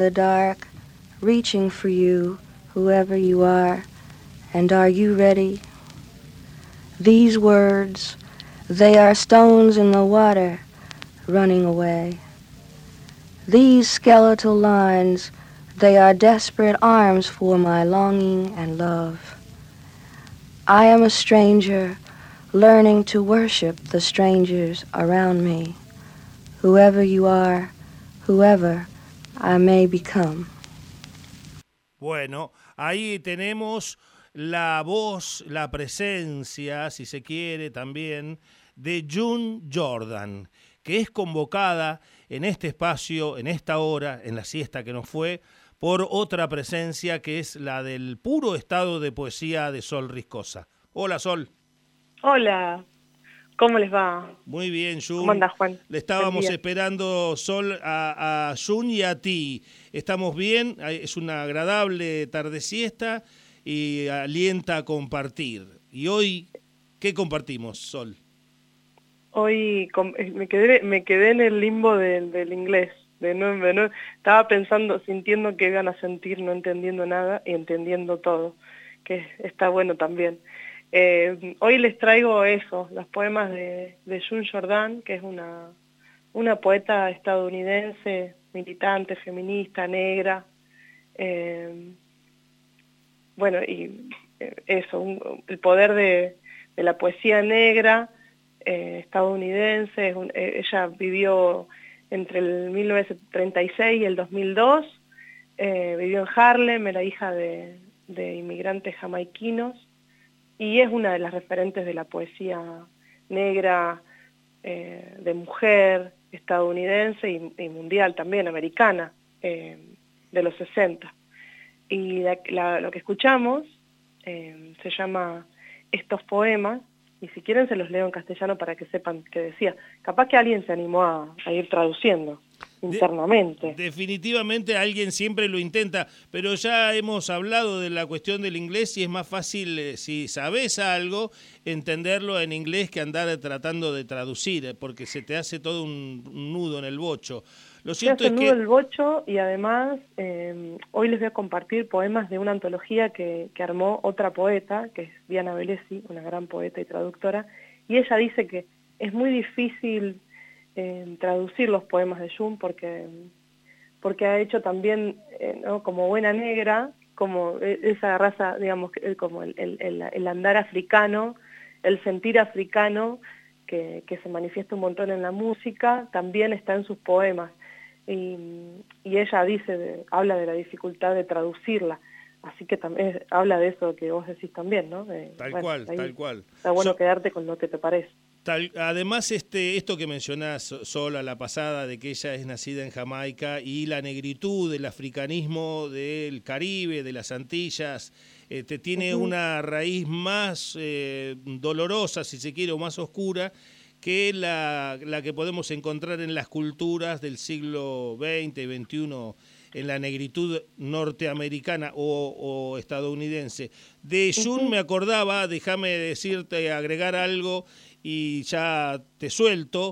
the dark, reaching for you, whoever you are, and are you ready? These words, they are stones in the water, running away. These skeletal lines, they are desperate arms for my longing and love. I am a stranger, learning to worship the strangers around me, whoever you are, whoever I may become. Bueno, ahí tenemos la voz, la presencia, si se quiere también, de June Jordan, que es convocada en este espacio, en esta hora, en la siesta que nos fue, por otra presencia que es la del puro estado de poesía de Sol Riscosa. Hola, Sol. Hola, ¿cómo les va? Muy bien, Jun. ¿Cómo andás, Juan? Le estábamos esperando, Sol, a Jun y a ti. ¿Estamos bien? Es una agradable tarde siesta y alienta a compartir. ¿Y hoy qué compartimos, Sol? Hoy me quedé en el limbo del inglés. Estaba pensando, sintiendo que iban a sentir, no entendiendo nada y entendiendo todo, que está bueno también. Hoy les traigo eso, los poemas de June Jordan, que es una poeta estadounidense, militante, feminista, negra. El poder de la poesía negra estadounidense. Ella vivió entre el 1936 y el 2002, vivió en Harlem, era hija de inmigrantes jamaiquinos, y es una de las referentes de la poesía negra, de mujer, estadounidense y mundial también, americana, de los 60. Y lo que escuchamos se llama Estos poemas, y si quieren se los leo en castellano para que sepan qué decía. Capaz que alguien se animó a ir traduciendo internamente. Definitivamente alguien siempre lo intenta, pero ya hemos hablado de la cuestión del inglés y es más fácil, si sabes algo, entenderlo en inglés que andar tratando de traducir, porque se te hace todo un nudo en el bocho. Lo cierto es que... el bocho, y además hoy les voy a compartir poemas de una antología que armó otra poeta, que es Diana Velesi, una gran poeta y traductora, y ella dice que es muy difícil traducir los poemas de June porque ha hecho también, ¿no? Como buena negra, como esa raza, digamos, como el andar africano, el sentir africano, que se manifiesta un montón en la música, también está en sus poemas. Y ella habla de la dificultad de traducirla, así que también habla de eso que vos decís también, ¿no? Tal cual. Está bueno quedarte con lo que te parece. Además, esto que mencionás, Sol, a la pasada, de que ella es nacida en Jamaica, y la negritud, el africanismo del Caribe, de las Antillas, tiene una raíz más dolorosa, si se quiere, o más oscura, que la que podemos encontrar en las culturas del siglo XX y XXI, en la negritud norteamericana o estadounidense. De June me acordaba, déjame decirte, agregar algo, y ya te suelto,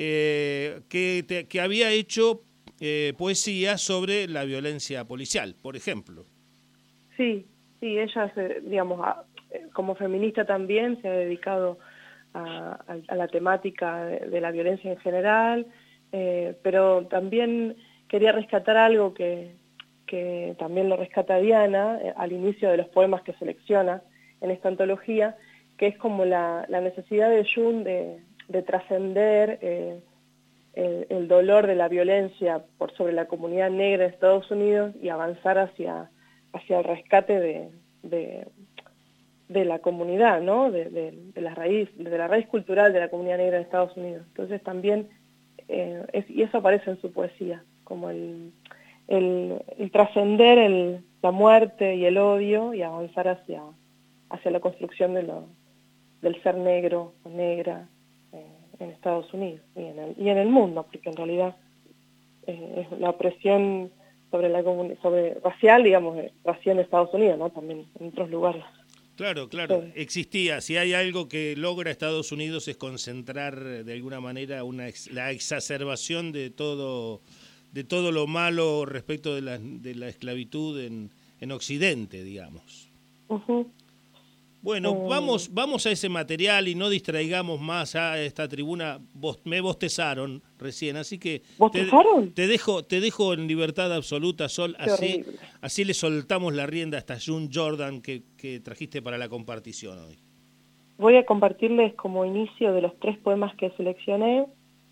que había hecho poesía sobre la violencia policial, por ejemplo. Sí, ella, digamos, como feminista también se ha dedicado a la temática de la violencia en general, pero también quería rescatar algo que también lo rescata Diana al inicio de los poemas que selecciona en esta antología, que es como la necesidad de June de trascender el dolor de la violencia sobre la comunidad negra de Estados Unidos y avanzar hacia el rescate de la comunidad, ¿no? de la raíz cultural de la comunidad negra de Estados Unidos. Entonces también, y eso aparece en su poesía, como el trascender la muerte y el odio y avanzar hacia la construcción del ser negro o negra en Estados Unidos y en el mundo, porque en realidad es la opresión sobre racial, digamos, racial en Estados Unidos, ¿no? También en otros lugares. Claro, sí. Existía. Si hay algo que logra Estados Unidos es concentrar de alguna manera la exacerbación de todo de todo lo malo respecto de la esclavitud en Occidente, digamos. Ujú. Bueno, vamos a ese material y no distraigamos más a esta tribuna. Me bostezaron recién, así que ¿Bostezaron? te dejo en libertad absoluta, Sol, Qué horrible. así le soltamos la rienda a esta June Jordan que trajiste para la compartición hoy. Voy a compartirles como inicio de los 3 poemas que seleccioné,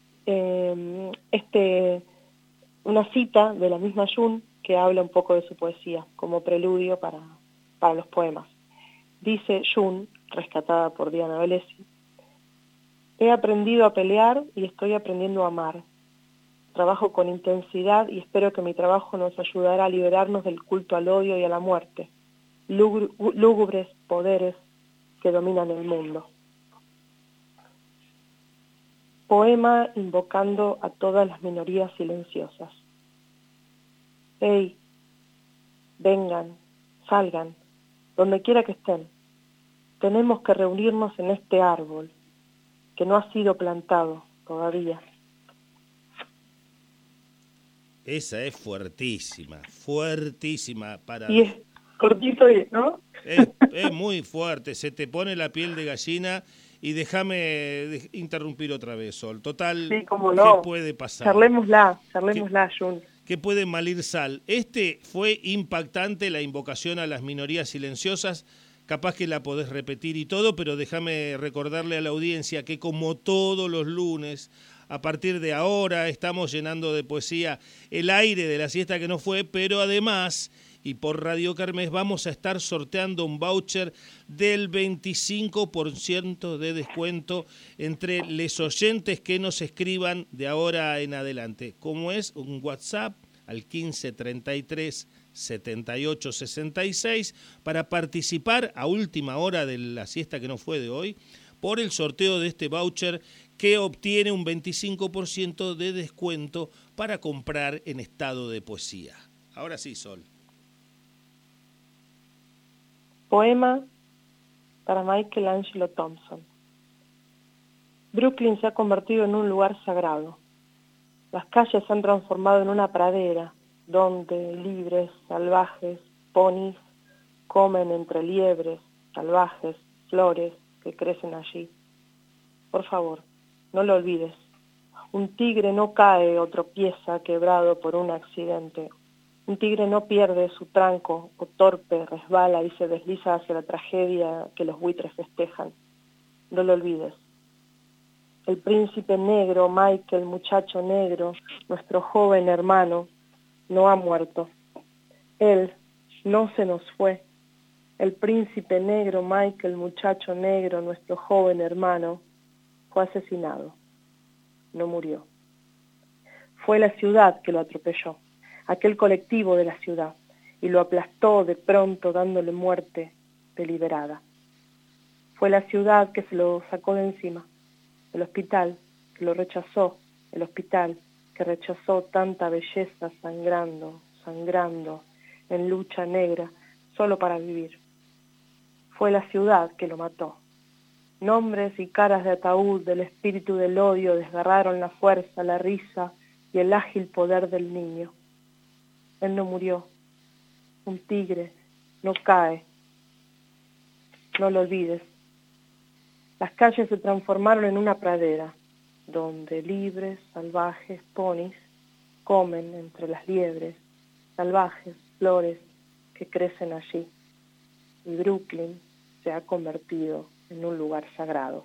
una cita de la misma June que habla un poco de su poesía, como preludio para los poemas. Dice June, rescatada por Diana Velesi: he aprendido a pelear y estoy aprendiendo a amar. Trabajo con intensidad y espero que mi trabajo nos ayudará a liberarnos del culto al odio y a la muerte, lúgubres poderes que dominan el mundo. Poema invocando a todas las minorías silenciosas. Hey, vengan, salgan, donde quiera que estén. Tenemos que reunirnos en este árbol, que no ha sido plantado todavía. Esa es fuertísima para... Y es cortito, ¿no? Es muy fuerte, se te pone la piel de gallina y déjame interrumpir otra vez, Sol. Total, sí, cómo no. ¿qué puede pasar? Charlémosla, Jun. ¿Qué puede malir sal? Fue impactante, la invocación a las minorías silenciosas. Capaz que la podés repetir y todo, pero déjame recordarle a la audiencia que como todos los lunes, a partir de ahora estamos llenando de poesía el aire de la siesta que no fue, pero además, y por Radio Kermés, vamos a estar sorteando un voucher del 25% de descuento entre los oyentes que nos escriban de ahora en adelante. ¿Cómo es? Un WhatsApp al 1533 7866 para participar a última hora de la siesta que no fue de hoy por el sorteo de este voucher que obtiene un 25% de descuento para comprar en estado de poesía. Ahora sí, Sol. Poema para Michelangelo Thompson. Brooklyn se ha convertido en un lugar sagrado. Las calles se han transformado en una pradera donde libres, salvajes, ponis comen entre liebres, salvajes, flores que crecen allí. Por favor, no lo olvides. Un tigre no cae o tropieza quebrado por un accidente. Un tigre no pierde su tranco o torpe resbala y se desliza hacia la tragedia que los buitres festejan. No lo olvides. El príncipe negro, Michael, muchacho negro, nuestro joven hermano, no ha muerto. Él no se nos fue. El príncipe negro, Michael, muchacho negro, nuestro joven hermano, fue asesinado. No murió. Fue la ciudad que lo atropelló, aquel colectivo de la ciudad, y lo aplastó de pronto dándole muerte deliberada. Fue la ciudad que se lo sacó de encima, el hospital que lo rechazó, el hospital que rechazó tanta belleza sangrando en lucha negra solo para vivir. Fue la ciudad que lo mató. Nombres y caras de ataúd del espíritu del odio desgarraron la fuerza, la risa y el ágil poder del niño. Él no murió. Un tigre no cae. No lo olvides. Las calles se transformaron en una pradera, donde libres, salvajes, ponis comen entre las liebres, salvajes, flores que crecen allí. Y Brooklyn se ha convertido en un lugar sagrado.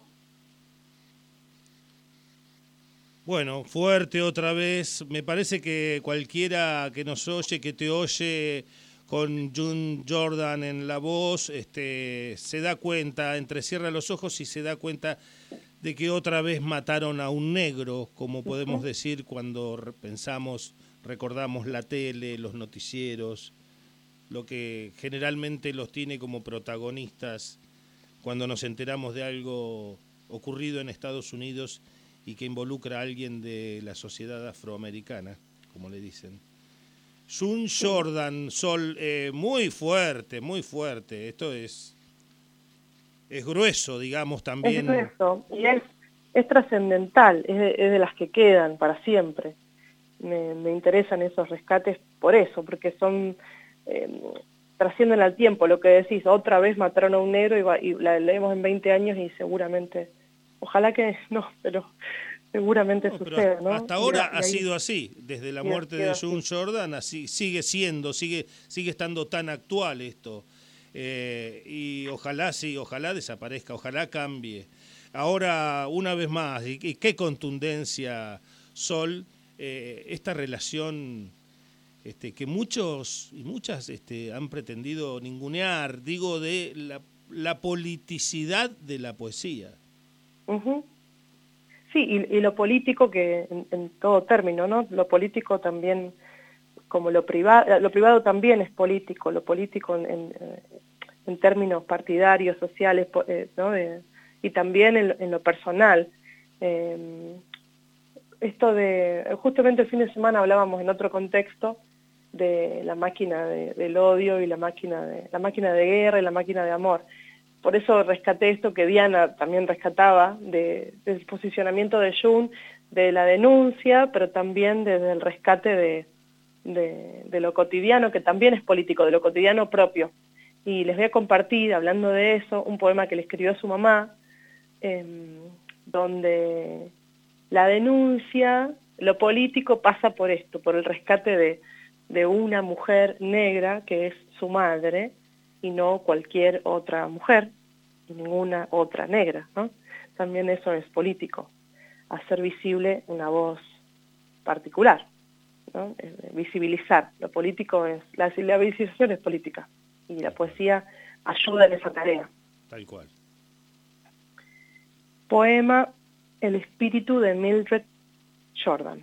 Bueno, fuerte otra vez. Me parece que cualquiera que nos oye, que te oye con June Jordan en la voz, se da cuenta, entrecierra los ojos y se da cuenta de que otra vez mataron a un negro, como podemos decir cuando recordamos la tele, los noticieros, lo que generalmente los tiene como protagonistas cuando nos enteramos de algo ocurrido en Estados Unidos y que involucra a alguien de la sociedad afroamericana, como le dicen. June Jordan, Sol, muy fuerte, muy fuerte. Esto es grueso, digamos, también. Es grueso y es trascendental, es de las que quedan para siempre. me interesan esos rescates por eso, porque son... trascienden al tiempo, lo que decís, otra vez mataron a un negro y la leemos en 20 años y seguramente, ojalá que no, pero seguramente sucede, ¿no? Hasta ahora ha sido así, desde la muerte de June Jordan, así sigue siendo, sigue estando tan actual esto. Y ojalá desaparezca, ojalá cambie. Ahora, una vez más, y qué contundencia, Sol, esta relación que muchos y muchas han pretendido ningunear, digo, de la politicidad de la poesía. Uh-huh. Sí, y lo político que en todo término, ¿no? Lo político también, como lo privado también es político, lo político en términos partidarios, sociales, ¿no? Y también en lo personal. Esto justamente el fin de semana hablábamos en otro contexto de la máquina del odio y la máquina de guerra y la máquina de amor. Por eso rescaté esto que Diana también rescataba, del posicionamiento de June, de la denuncia, pero también desde el rescate de lo cotidiano, que también es político, de lo cotidiano propio. Y les voy a compartir, hablando de eso, un poema que le escribió a su mamá, donde la denuncia, lo político pasa por esto, por el rescate de una mujer negra que es su madre, y no cualquier otra mujer, y ninguna otra negra, ¿no? También eso es político, hacer visible una voz particular, ¿no? Visibilizar, lo político es, la visibilización es política, y la poesía ayuda en esa tarea. Tal cual. Poema El espíritu de Mildred Jordan.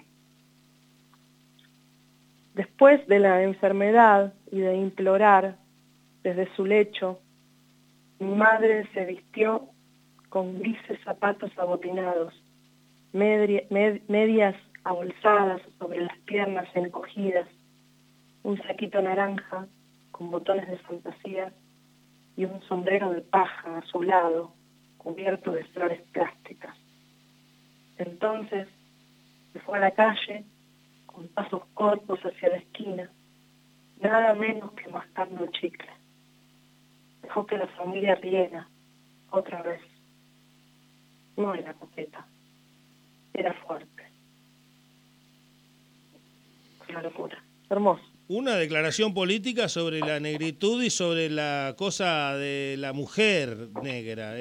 Después de la enfermedad y de implorar desde su lecho, mi madre se vistió con grises zapatos abotinados, medias abolsadas sobre las piernas encogidas, un saquito naranja con botones de fantasía y un sombrero de paja azulado cubierto de flores plásticas. Entonces se fue a la calle con pasos cortos hacia la esquina, nada menos que mascando chicle. Dejó que la familia riera otra vez. No era coqueta, era fuerte. Una locura, hermoso. Una declaración política sobre la negritud y sobre la cosa de la mujer negra.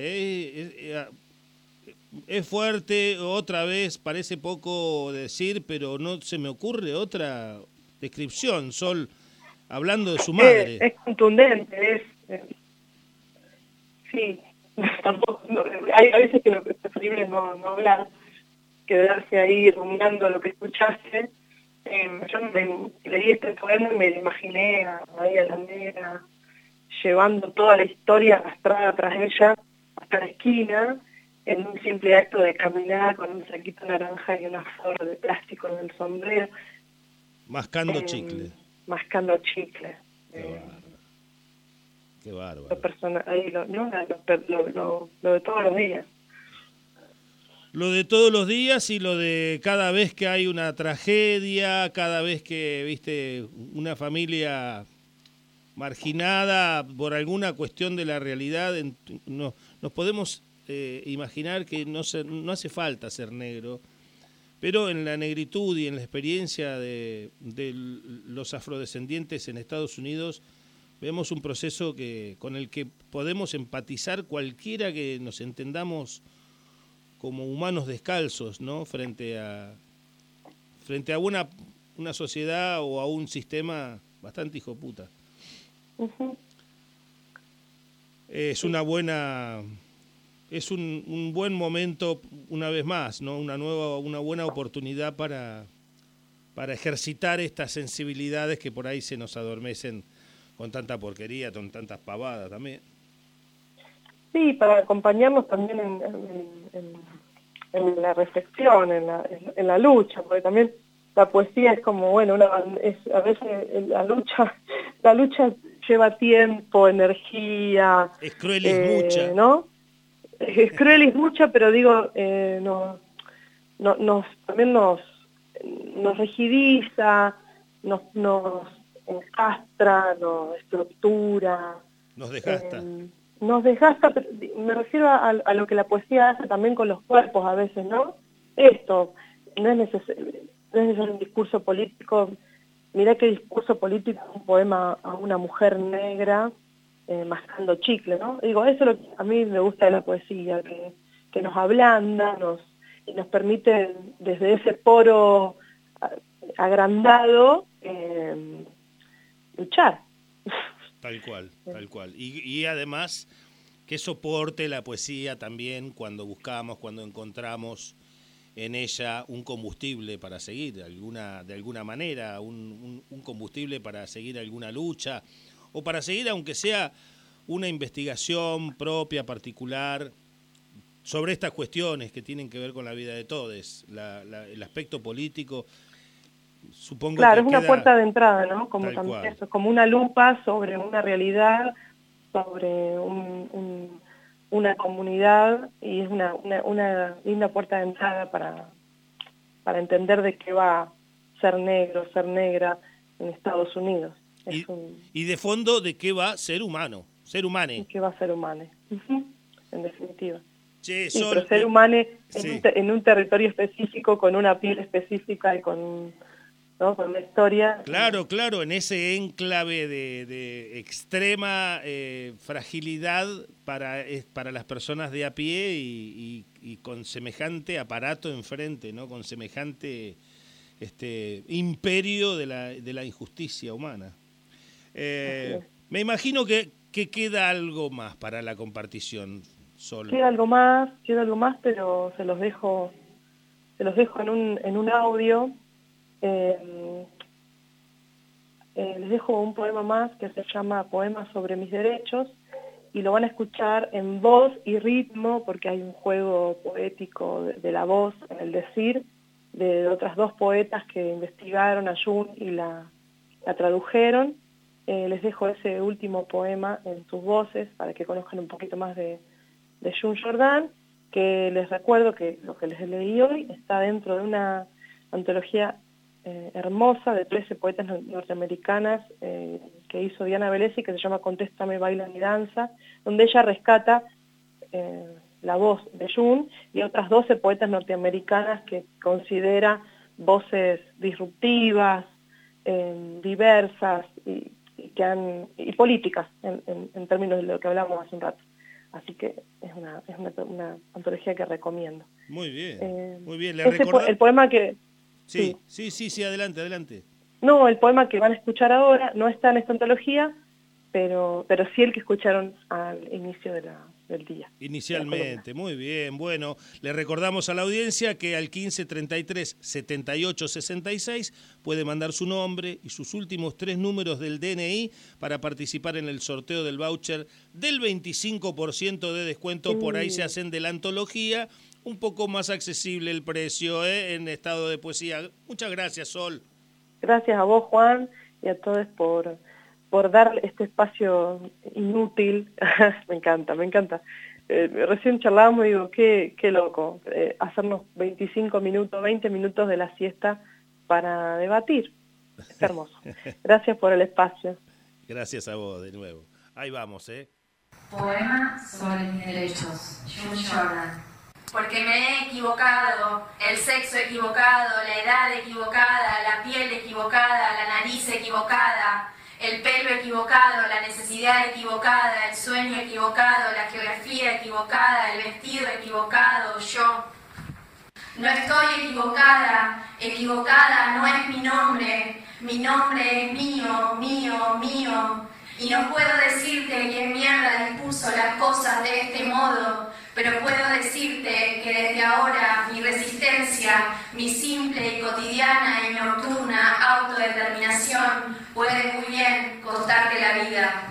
Es fuerte, otra vez, parece poco decir, pero no se me ocurre otra descripción, Sol, hablando de su madre. Es contundente, sí, tampoco, hay veces que lo que es preferible no hablar, quedarse ahí rumiando lo que escuchaste. Yo leí este poema y me imaginé a María la Negra llevando toda la historia arrastrada tras ella hasta la esquina, en un simple acto de caminar con un saquito naranja y una flor de plástico en el sombrero. Mascando chicle. Mascando chicle. Qué bárbaro. Lo de todos los días. Lo de todos los días y lo de cada vez que hay una tragedia, cada vez que, viste, una familia marginada por alguna cuestión de la realidad, nos podemos imaginar que no hace falta ser negro, pero en la negritud y en la experiencia de los afrodescendientes en Estados Unidos vemos un proceso con el que podemos empatizar cualquiera que nos entendamos como humanos descalzos, ¿no? Frente a una sociedad o a un sistema bastante hijoputa. Uh-huh. Es un buen momento, una vez más, ¿no? Una buena oportunidad para ejercitar estas sensibilidades que por ahí se nos adormecen con tanta porquería, con tantas pavadas también. Sí, para acompañarnos también en la reflexión, en la lucha, porque también la poesía es como, bueno, a veces la lucha lleva tiempo, energía. Es cruel y mucha. ¿No? Es cruel y mucha, pero digo, también nos nos rigidiza, nos encastra, nos estructura. Nos desgasta. Nos desgasta, pero me refiero a lo que la poesía hace también con los cuerpos a veces, ¿no? Esto, no es necesario un discurso político. Mirá qué discurso político, un poema a una mujer negra mascando chicle, ¿no? Digo, eso es lo que a mí me gusta de la poesía, que nos ablanda, y nos permite desde ese poro agrandado luchar. Tal cual, tal cual. Y además que soporte la poesía también cuando buscamos, cuando encontramos en ella un combustible para seguir de alguna manera, un combustible para seguir alguna lucha, o para seguir aunque sea una investigación propia, particular, sobre estas cuestiones que tienen que ver con la vida de todos, el aspecto político. Supongo claro, que es una puerta de entrada, ¿no? Como también eso, como una lupa sobre una realidad, sobre una comunidad, y es una linda puerta de entrada para entender de qué va ser negro, ser negra en Estados Unidos. Y de fondo, ¿de qué va ser humano? Ser humane. ¿De qué va ser humano? En definitiva. Che, sí, Sol, pero ser humano sí. en un territorio específico, con una piel específica y con una historia. Claro, en ese enclave de extrema fragilidad para las personas de a pie y con semejante aparato enfrente, ¿no? Con semejante imperio de la injusticia humana. Me imagino que queda algo más para la compartición, Sol. Queda algo más, pero se los dejo en un audio. Les dejo un poema más que se llama Poemas sobre mis derechos, y lo van a escuchar en voz y ritmo, porque hay un juego poético de la voz, en el decir, de otras dos poetas que investigaron a June y la tradujeron. Les dejo ese último poema en sus voces para que conozcan un poquito más de June Jordan, que les recuerdo que lo que les leí hoy está dentro de una antología hermosa de 13 poetas norteamericanas que hizo Diana Velesi, que se llama Contéstame, baila mi danza, donde ella rescata la voz de June y otras 12 poetas norteamericanas que considera voces disruptivas, diversas y políticas en términos de lo que hablamos hace un rato. Así que es una antología que recomiendo. Muy bien. El poema que... Sí, adelante. No, el poema que van a escuchar ahora no está en esta antología, pero sí el que escucharon al inicio del día. Inicialmente, muy bien. Bueno, le recordamos a la audiencia que al 15 33 78 66 puede mandar su nombre y sus últimos 3 números del DNI para participar en el sorteo del voucher del 25% de descuento. Por ahí se hacen de la antología. Un poco más accesible el precio en estado de poesía. Muchas gracias, Sol. Gracias a vos, Juan, y a todos por dar este espacio inútil. Me encanta. Recién charlábamos y digo, qué loco, hacernos 25 minutos, 20 minutos de la siesta para debatir. Es hermoso. Gracias por el espacio. Gracias a vos de nuevo. Ahí vamos, Poema sobre mis derechos. June Jordan. Porque me he equivocado, el sexo equivocado, la edad equivocada, la piel equivocada, la nariz equivocada, el pelo equivocado, la necesidad equivocada, el sueño equivocado, la geografía equivocada, el vestido equivocado, yo. No estoy equivocada no es mi nombre es mío. Y no puedo decirte quién mierda dispuso las cosas de este modo, pero puedo decirte que desde ahora mi resistencia, mi simple y cotidiana y nocturna autodeterminación puede muy bien costarte la vida.